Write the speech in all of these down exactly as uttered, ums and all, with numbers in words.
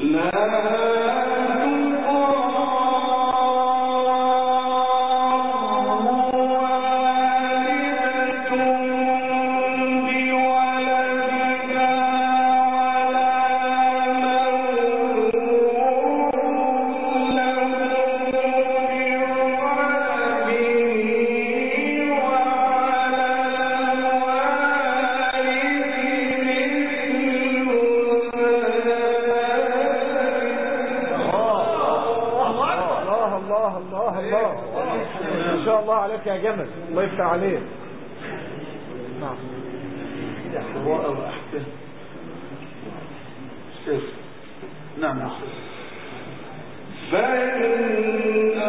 يا جمل الله يفتح عليك. نعم حواء وأحكام. أستاذ نعم يا أستاذ. فإن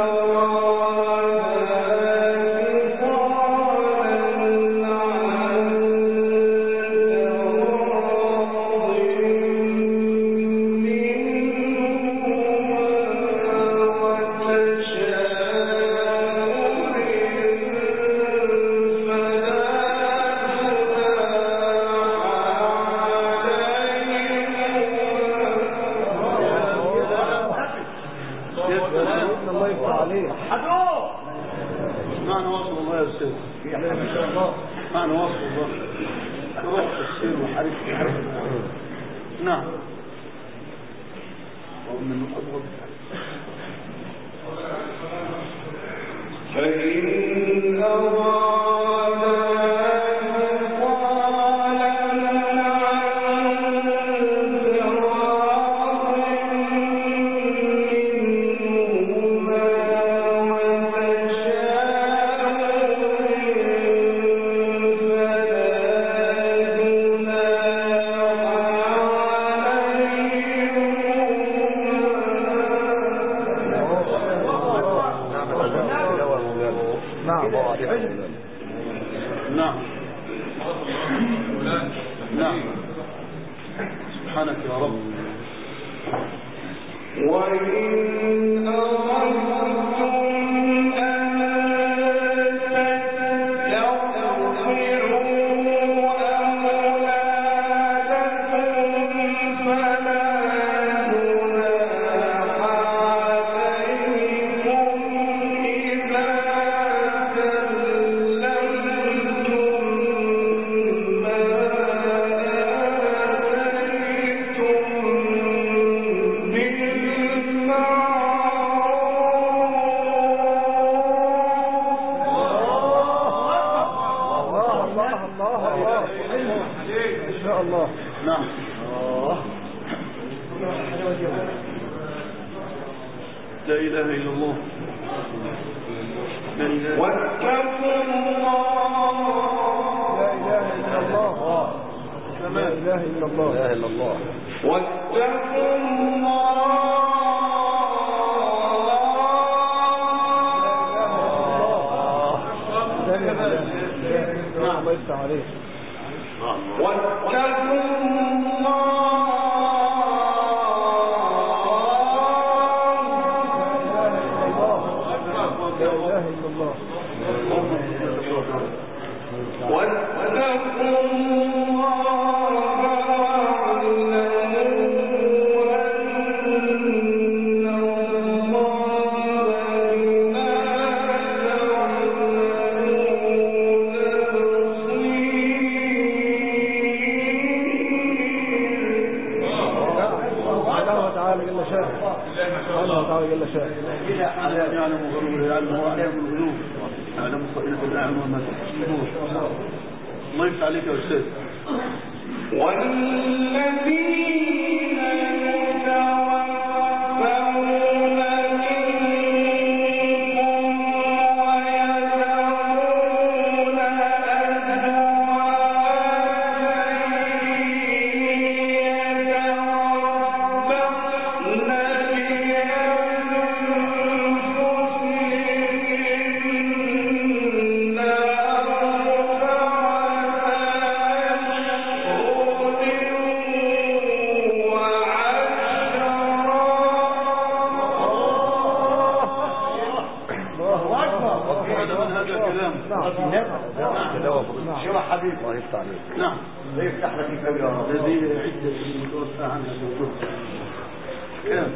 الأحكام.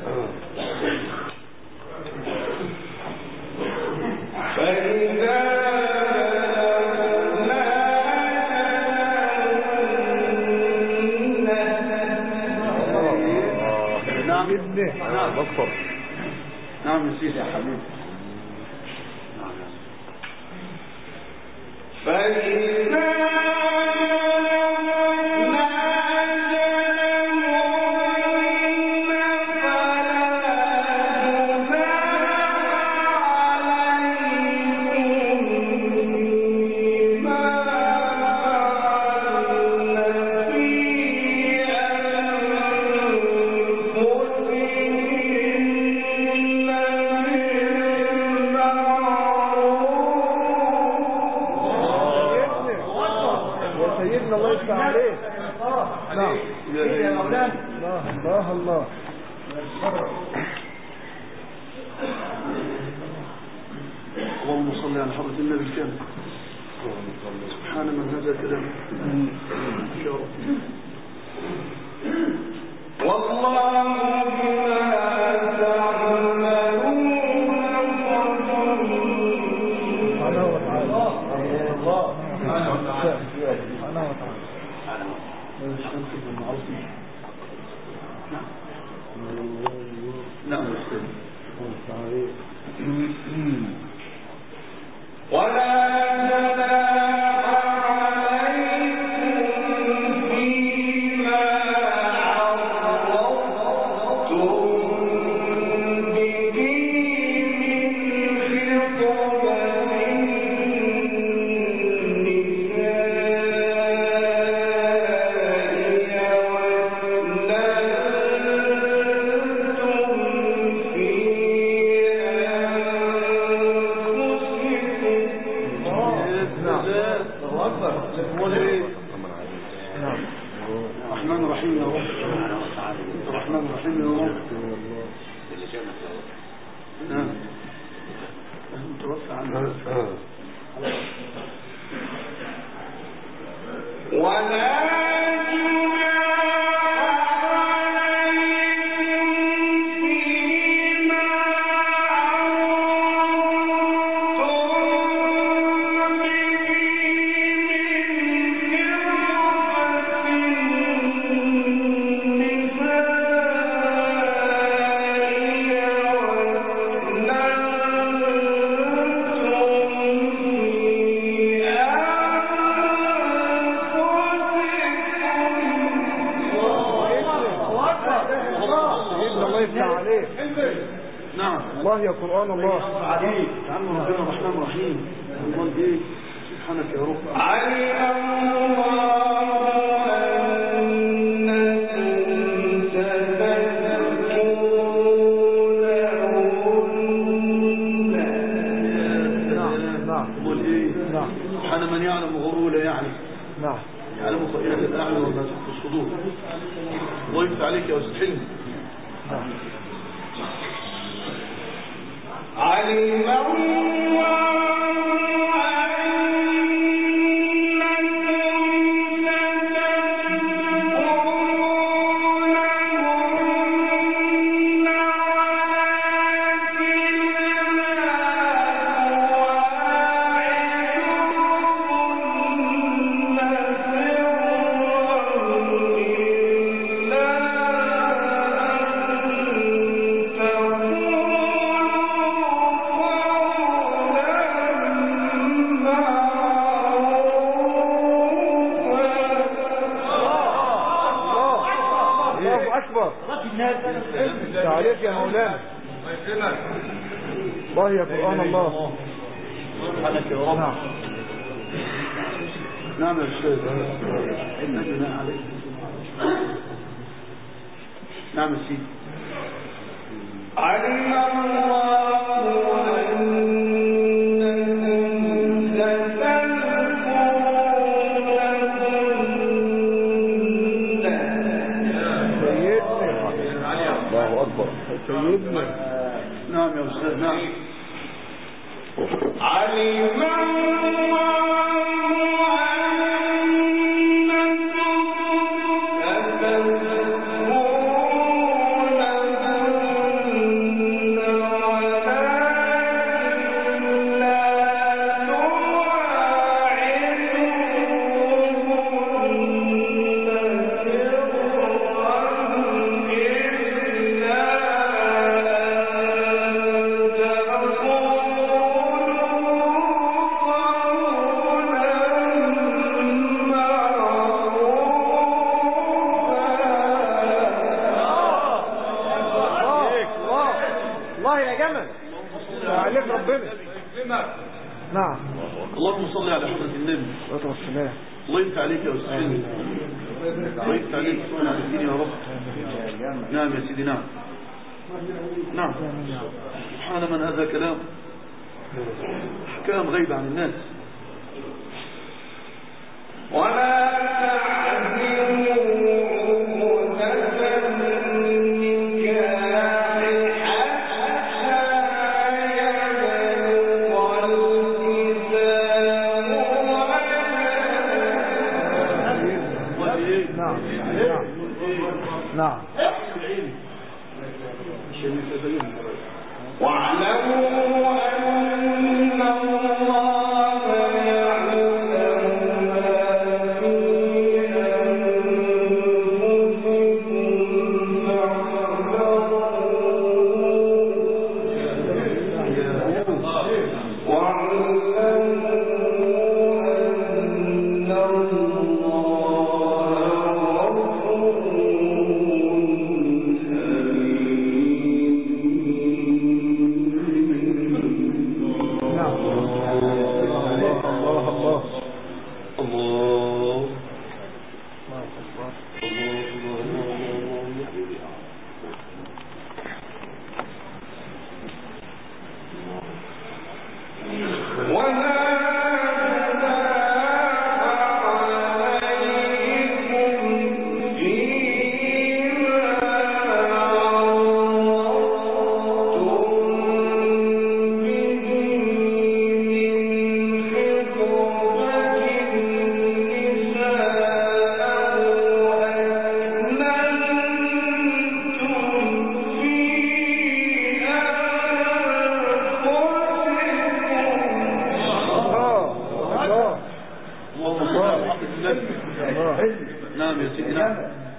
نعم نعم دكتور. نعم يا سيدي يا حبيبي. نعم فإذا الله الله. اللهم صل على حضرة النبي الكامل. سبحان من هذا كلامه يا رب. والله نعم ولا الرحمن الرحيم يا رب. الرحمن الرحيم يا رب. نعم متوفى عنه. ولا الله يا قرآن الله عليك يا عم ربنا الرحمن الرحيم. الله ايه سبحانك يا رب. علم الله سبحان من يعلم غرور لا يعلم. نعم يعلم خائنة الأعين وما تخفي الصدور. الله يفتح عليك يا أستاذ حلمي. نعم علم الله تعليق يا مولانا. الله يا قرآن الله. سبحانك يا رب. نعم نعم يا أستاذ. نعم يا سيدي. علم الله الله أكبر سيدنا. نعم يا أستاذ. نعم علم الله أنكم ستذكرونهم سلام. الله يفتح عليك يا أستاذ حلمي. الله يفتح عليك سبحانه على الدين يا رب. نعم يا سيدي نعم نعم. سبحان من هذا كلام أحكام غيبة عن الناس. ولا نعم. واعلموا أن الله يعلم ما في أنفسكم فاحذروه. نعم يا سيدي نعم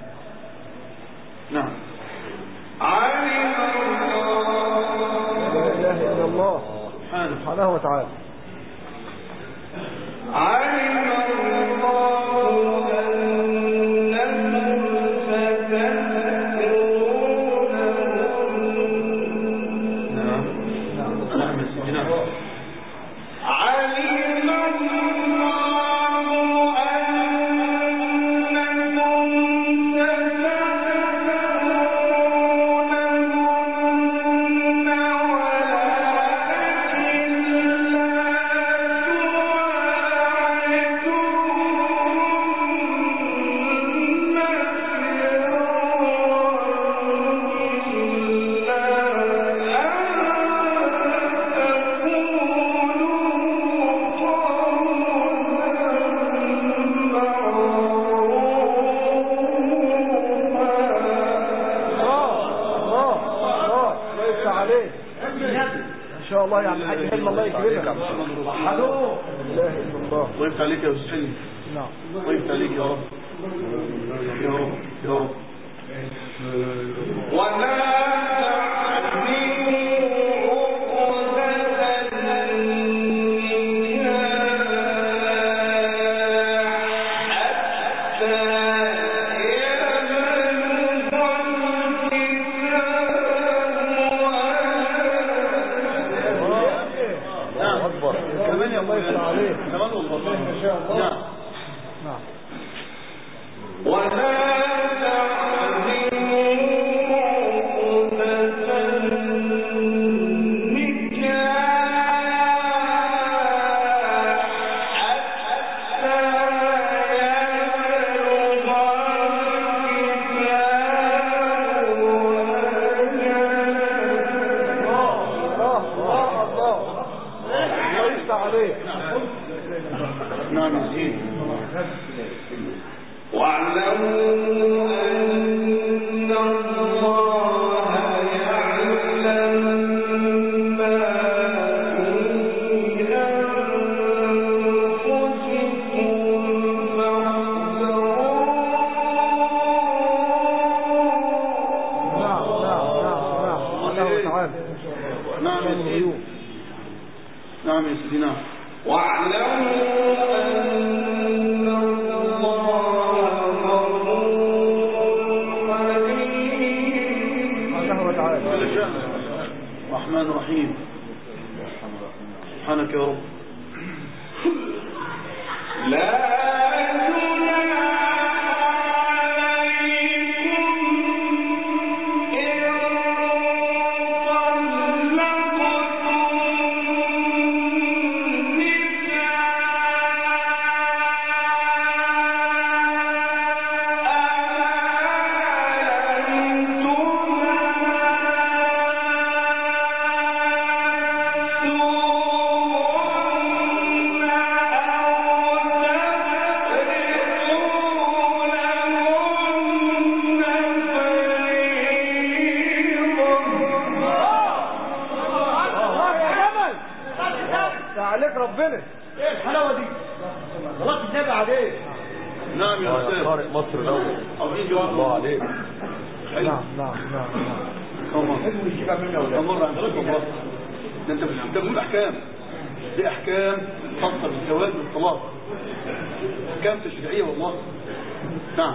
نعم. علم لا إله إلا الله سبحانه وتعالى. علم الله أنكم ستذكرونهم. نعم نعم يا سيدي نعم. علم الله إن شاء الله يعني حاجة حلم الله يكرمك. لا إله إلا الله. الله يفتح عليك يا أستاذ حلمي. نعم. الله يفتح عليك يا رب يا رب يا رب. ولا الله يفتح عليك. كمان والله ما شاء الله. نعم نعم. ولا نعم يا سيدي. واعلموا أن الله يعلم ما في أنفسكم فاحذروه. نعم نعم نعم نعم. الله تعالى. نعم يا سيدي. نعم يا سيدي نعم. واعلموا أن الله غفور رحيم. الله تعالى. الرحمن الرحيم. سبحانك يا رب. لا النبي عليه. نعم يا استاذ قارئ مصر الاول. الله عليك. نعم نعم نعم نعم. امر عن شيخ الله. ده انت انت بتقول احكام، دي احكام خاصه بالزواج والطلاق، احكام تشريعيه والله. نعم.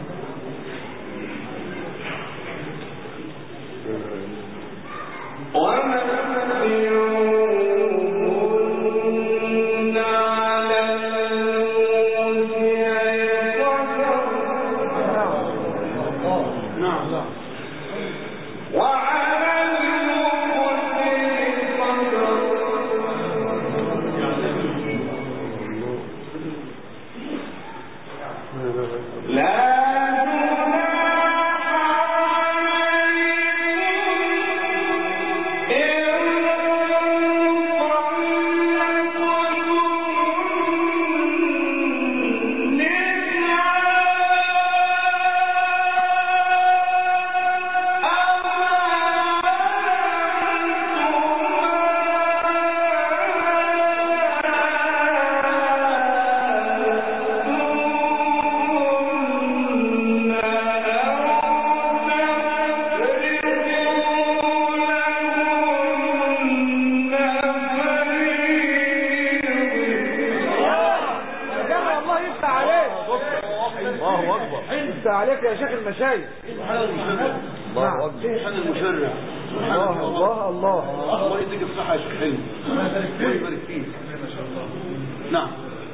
عليك يا شيخ المشايخ. الله اكبر. سبحان المشرع. الله الله الله. الله يديك الصحه يا شيخ حلمي. الله يبارك فيك. نعم.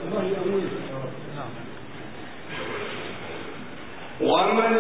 ومن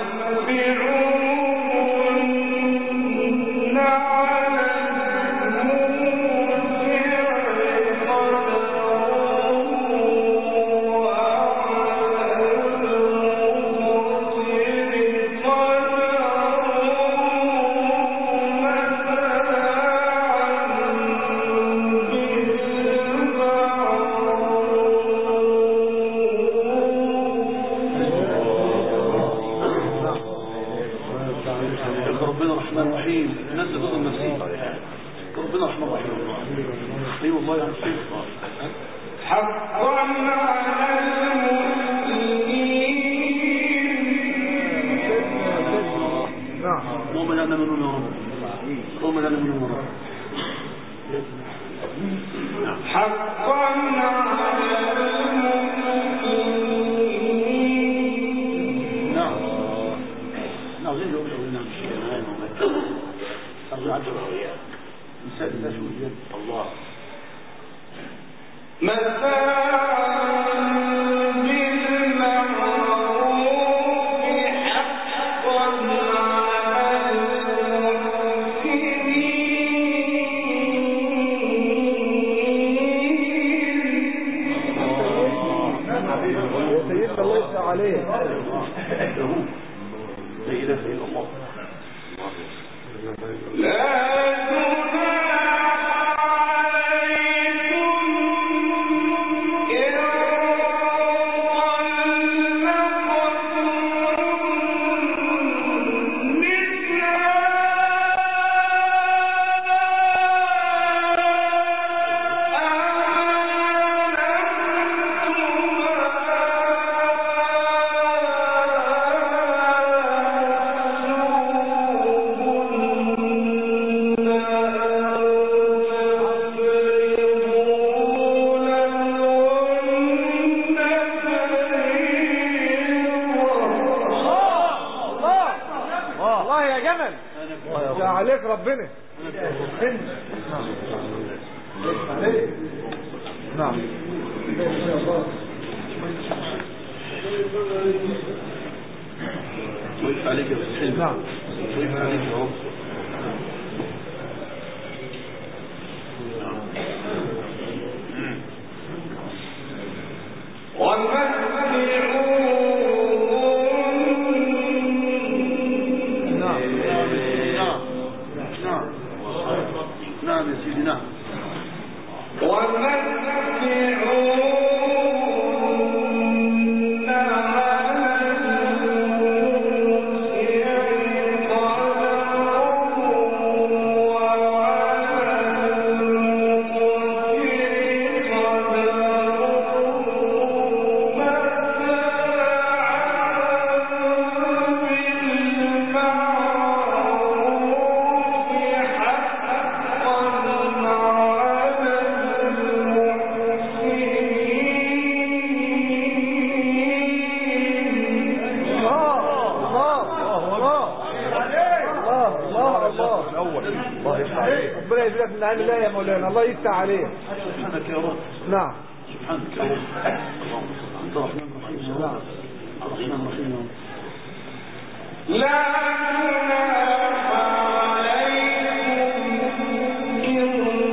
ومتعوا كده في النعيم الله يا مولانا، الله يفتح عليه. سبحانك يا رب. نعم سبحانك يا رب. انت رحمن رحيم يا رب. رحمن رحيم يا رب. لا جناح عليكم إن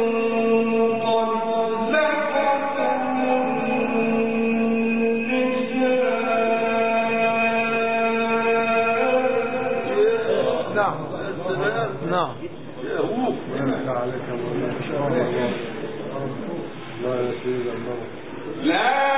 طلقتم النساء. نعم نعم يا هو عليك الله ان شاء الله. الله يا سيدي الله. لا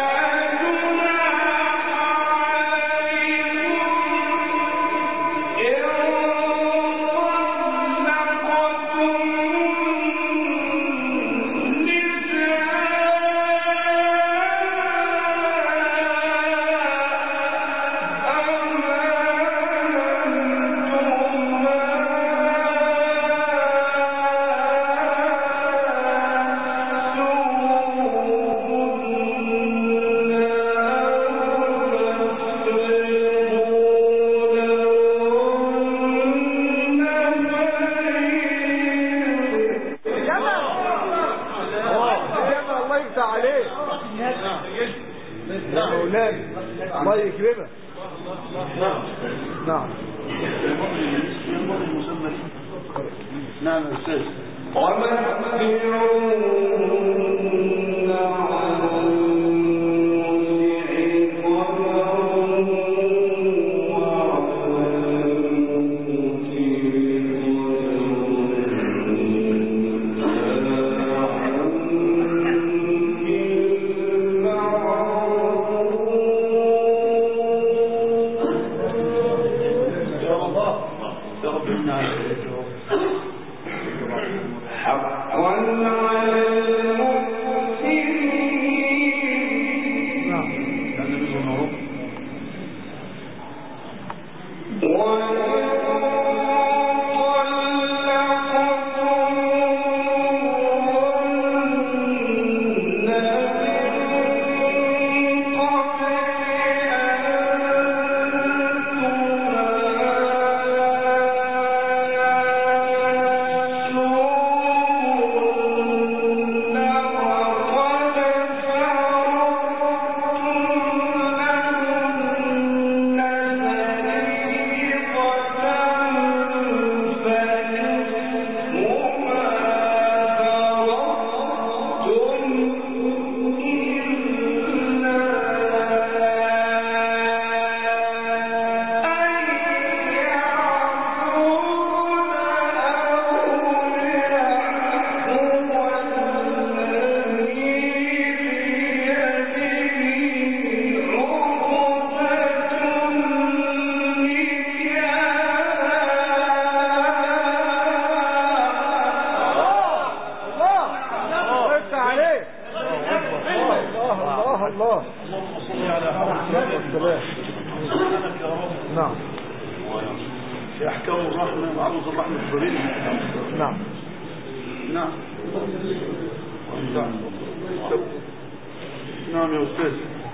الله يكرمك. نعم نعم نعم يا استاذ. نعم في احكام الرحمه وعروض الرحمه الكبيره. نعم نعم نعم يا استاذ.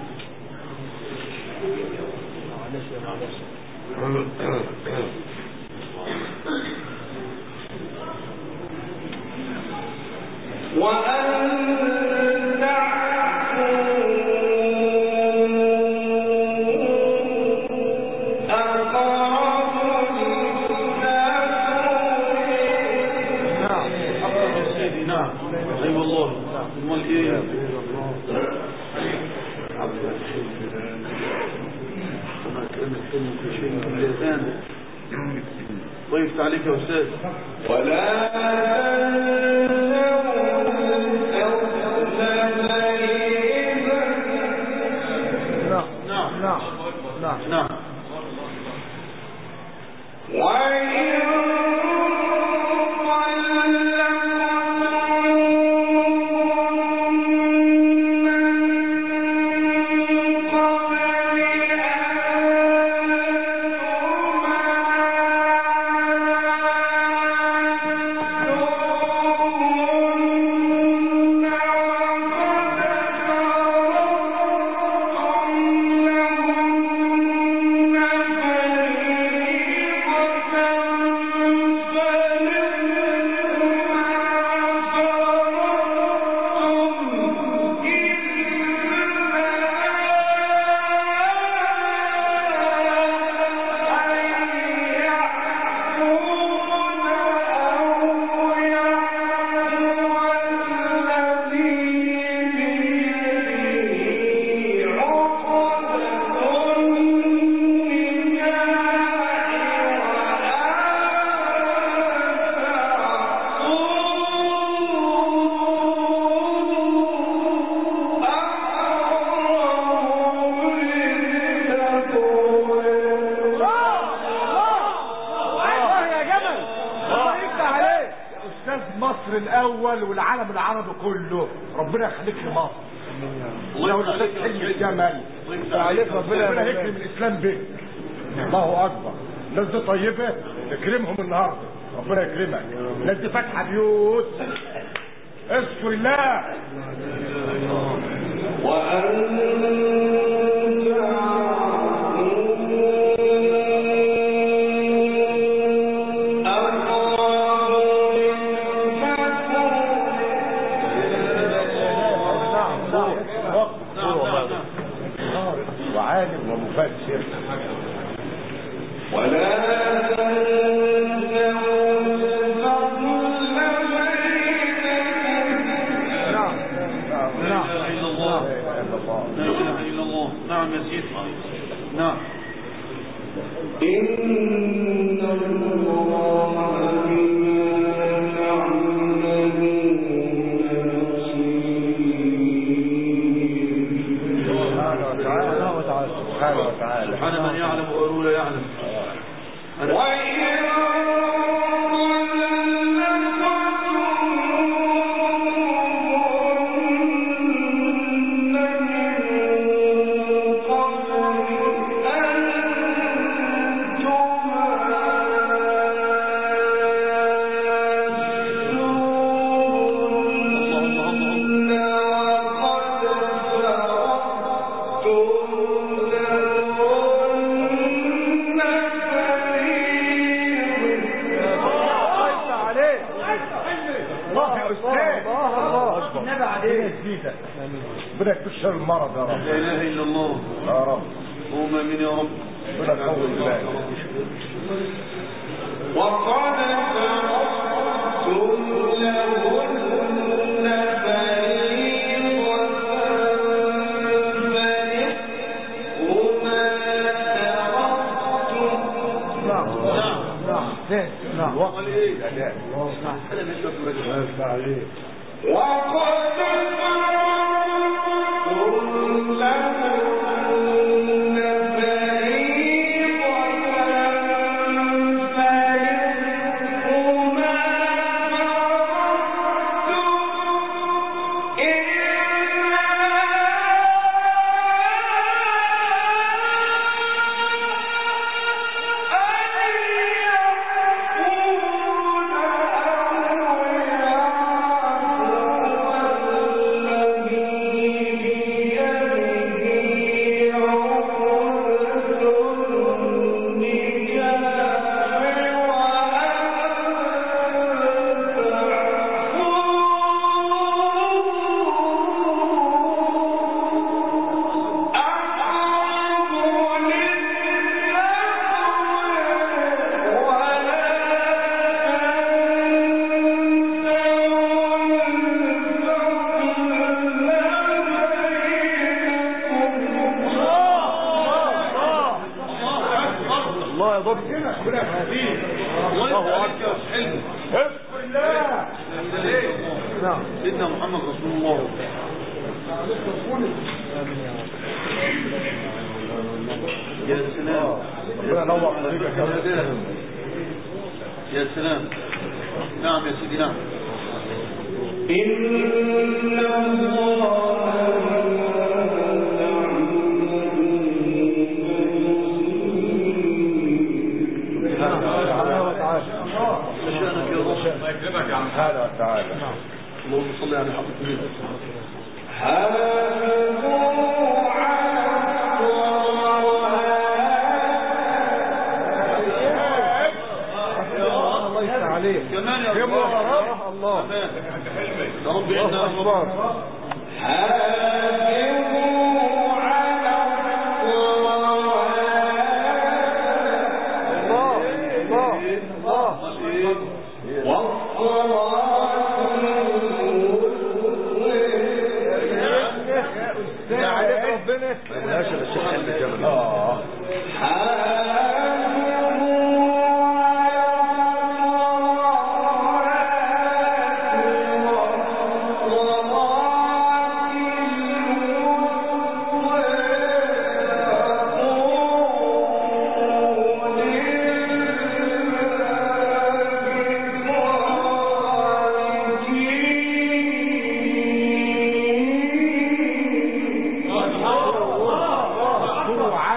ضيفت عليك يا استاذ. ولا نعم نعم نعم نعم لهم الاول والعالم العربي كله. ربنا يخليك لمصر. لو الاستاذ حلمي الجمل عليك ربنا يكرم الاسلام بك. الله اكبر. الناس دي طيبه اكرمهم النهارده. ربنا يكرمك. الناس دي فاتحه بيوت. اذكر الله. وعالم ومفسر. ولا نعم يا سيدي. نعم. إن الله سبحانه وتعالى. سبحان من يعلم وهو لا يعلم. ربنا يكشف المرض يا رب. لا اله الا الله يا رب. اللهم امين يا رب. ربنا يقوي الله. وقد فرضتم لهن فريضة فنصف ما نعم. قال ايه؟ نعم. هذا مش مكتوب. اسمع عليه. وقد فرضتم لهن سيدنا محمد رسول الله. يا سلام. ربنا ينور طريقك يا سلام. يا سلام. نعم يا سيدي. نعم. إن شأنك يا رب. الله يكرمك يا عم. سبحانه وتعالى. اللهم صل على محمد. عليه كمان يا رب. الله يا رب إنا أكبر. الله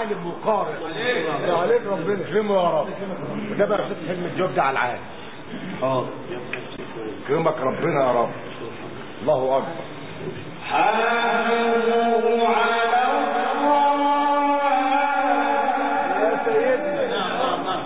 وعالم وقارئ عليك ربنا يكرمه يا رب. وده بقى رصيد حلم الجوب ده على العالم. اه يكرمك ربنا يا رب. الله اكبر. حافظوا على يا سيدنا. نعم نعم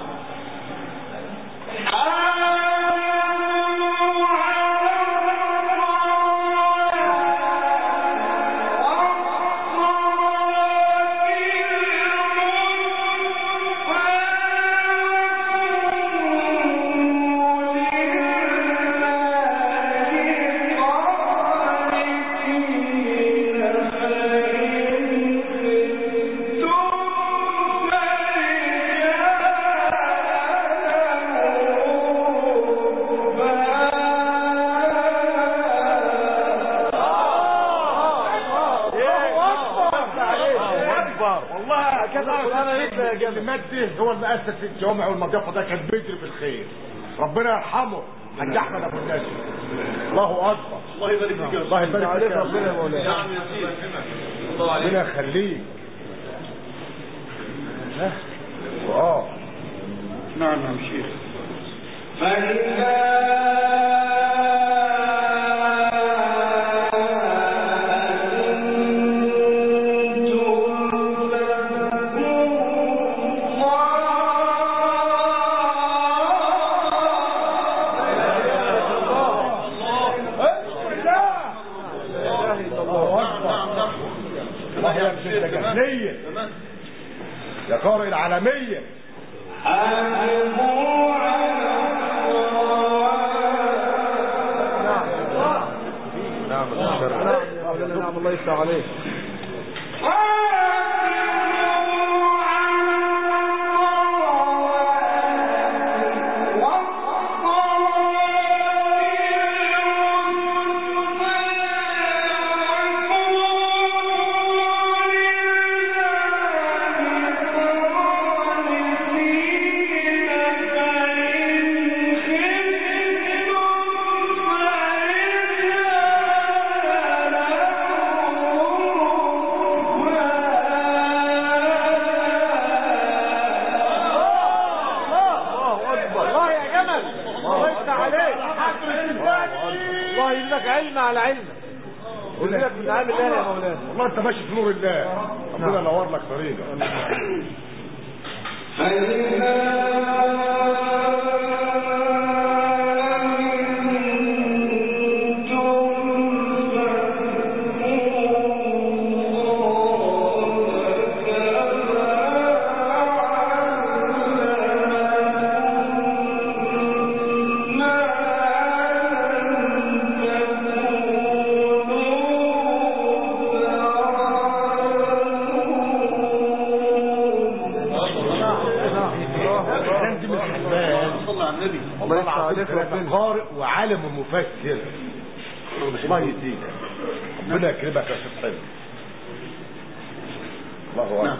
هو المؤسس في الجامع والمضيافه ده كان بيجري في الخير. ربنا يرحمه حاج احمد ابو النجم. الله اكبر. الله يبارك فيك. الله يبارك فيك ربنا يا مولانا. نعم يا سيدي. الله عليك. ربنا يخليك. اه نعم يا شيخ. فإذا يا قارئ العالمية. حافظوا على نعم نعم نعم الله يفتح عليك. علم على علم. قول لك من عام الله يا مولانا. والله انت ماشي في نور الله. ربنا ينور لك طريقك. قارئ وعالم ومفسر. الله يديك. ربنا يكرمك يا شيخ حلو. الله اكبر.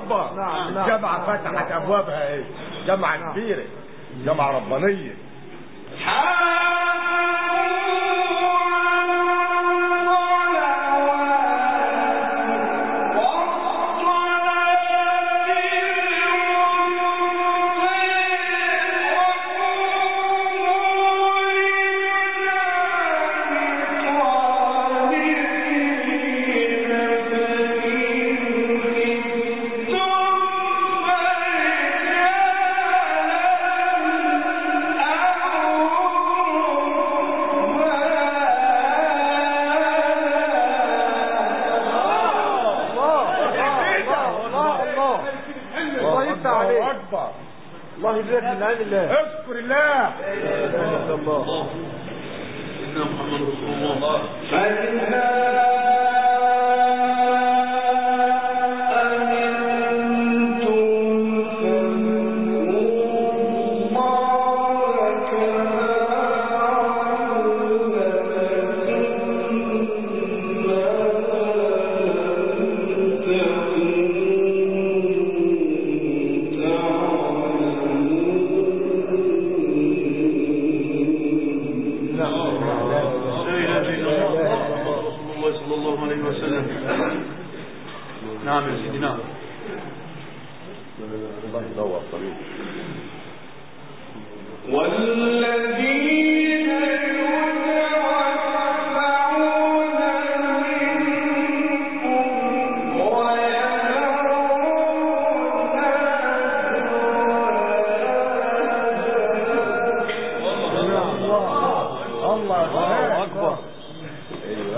جامعة ربانية. الله يبارك من عين الله. اذكر الله. لا اله الا الله. إن محمد رسول الله. نعم يا سيدي نعم. الله ينور طريق. والذين يتوفون منكم ويذرون الله الله أكبر. أيوة.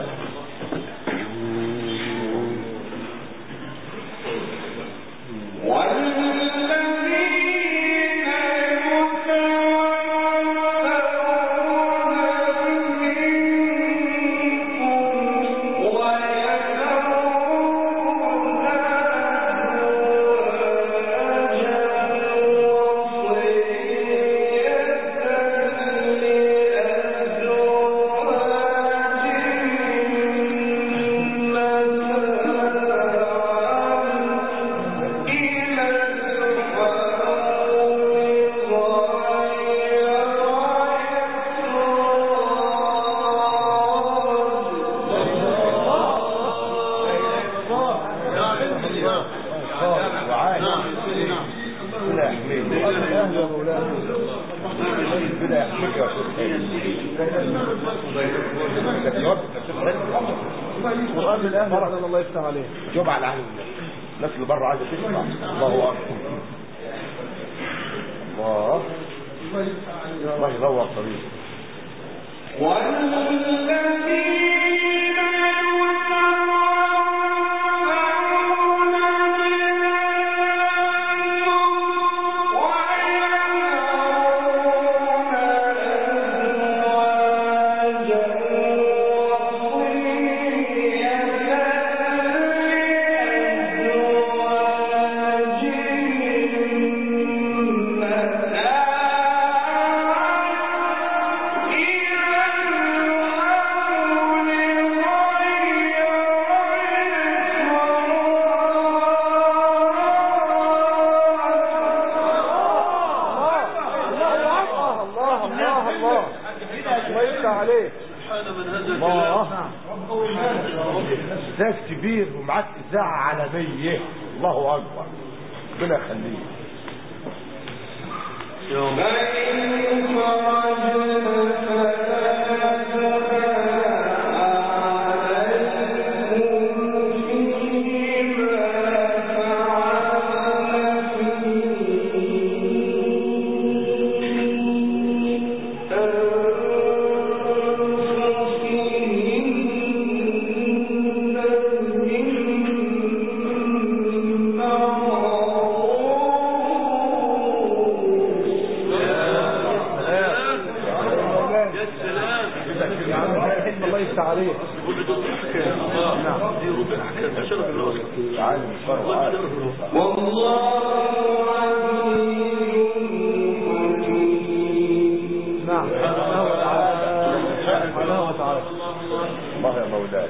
القرآن من أهل الله يفتح عليه. جواب على أهل الناس اللي بره عايزة تسمع. الله أكبر. الله الله ينور طريق. ذات كبير ومعاك إذاعة عالمية. الله أكبر. ربنا يخليك. الله يفتح عليه. نعم دي رب الأحكام شرف الرسول عالم الشرع والله نعم سبحانه وتعالى. سبحانه وتعالى. الله يا مولاي.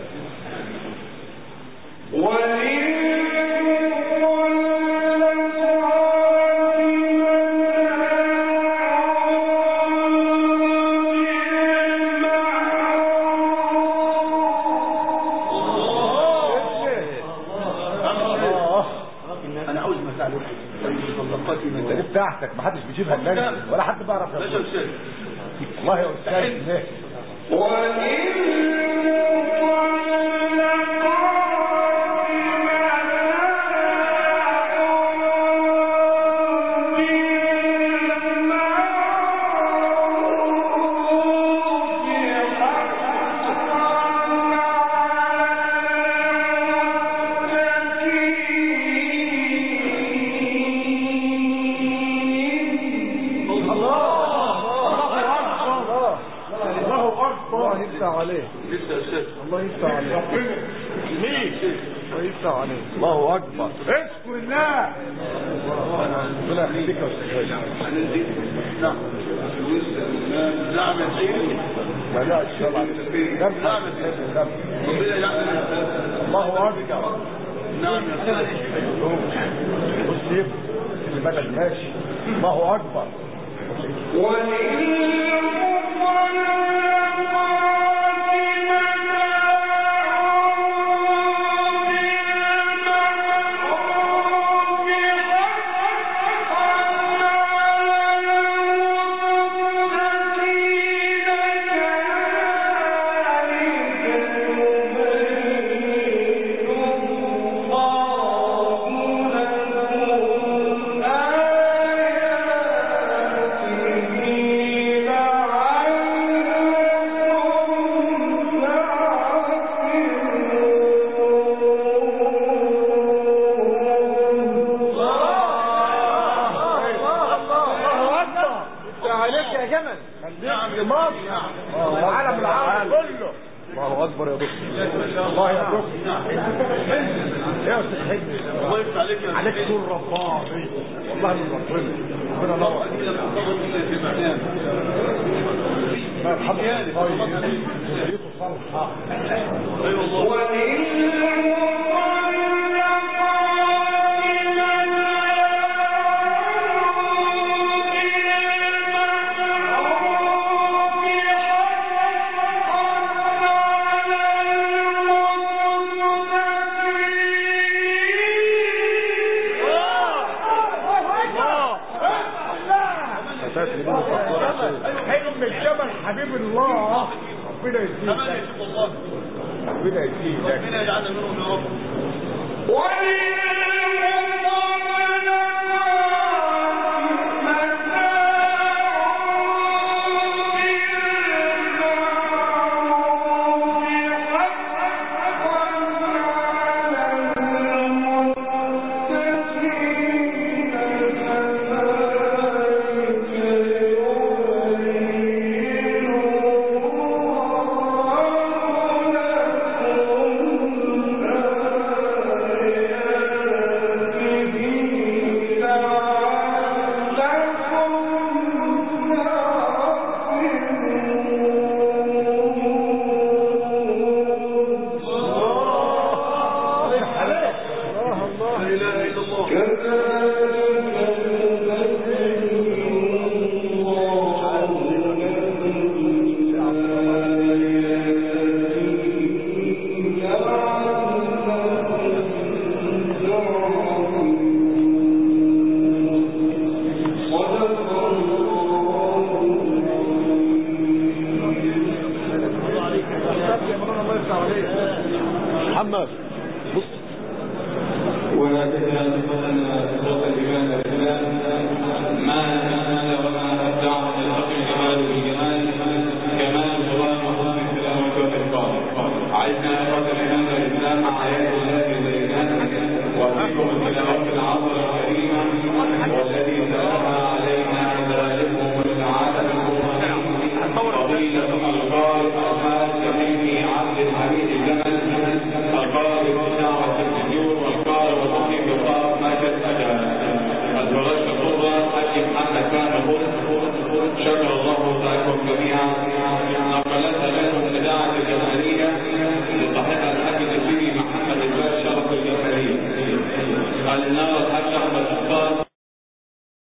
بتاعتك ما حدش بيجيبها الا انت ولا حد بيعرف باشا يقول. أستاذ والله يا استاذ ليه؟ الله يفتح عليه. لسه يا أستاذ الله يفتح عليه. مين؟ الله يفتح عليه. الله اكبر. اشكر الله. ربنا يخليك يا استاذ. نعم نعم يا سيدي لا لا ان شاء الله. نعم يا سيدي ربنا يعمل الله اكبر. نعم يا سيدي بص يبقى البلد ماشي. الله اكبر. العالم العربي كله. الله اكبر يا دكتور. الله يا دكتور. يا استاذ حلمي الله يفتح عليك يا عليك نور رباني والله من ربنا. ربنا نور. ما الحمد لله طيب. نيته صالحه. اي والله حلم الجبل حبيب الله. ربنا يزيدك. ربنا يزيدك. ربنا يجعلنا منهم يا رب. محمد